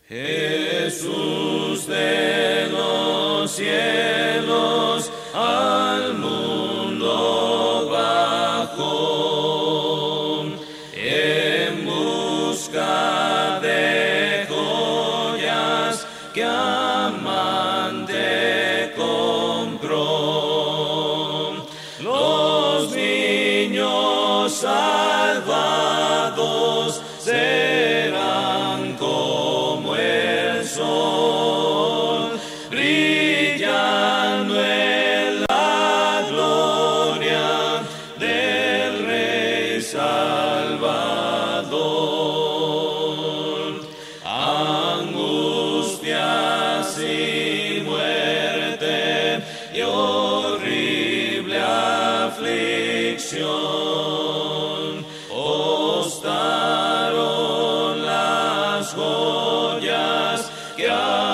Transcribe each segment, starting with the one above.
Jesús de los cielos al mundo bajó, en busca de joyas que amante compró. Los niños salvados serán como el sol, brillando en la gloria del Rey Salvador. Angustias y muerte y horrible aflicción costaron las joyas que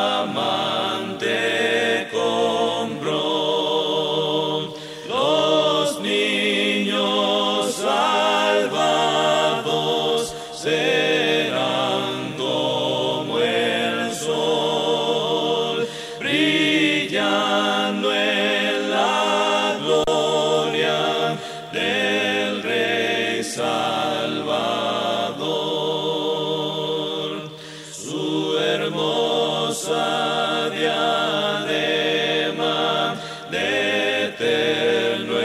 amante compró. Los niños salvados serán como el sol, brillando en la gloria del Rey Salvador. Su hermosa diadema de eterno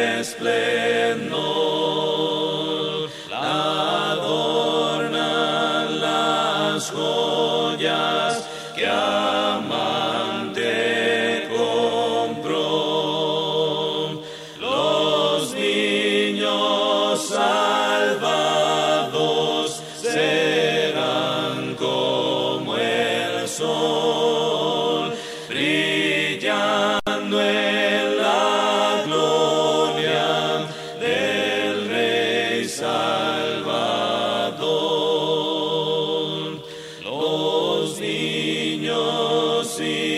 esplendor la adornan las joyas que amante compró. Los niños salvados serán como el sol, brillando en la gloria del Rey Salvador. Los niños y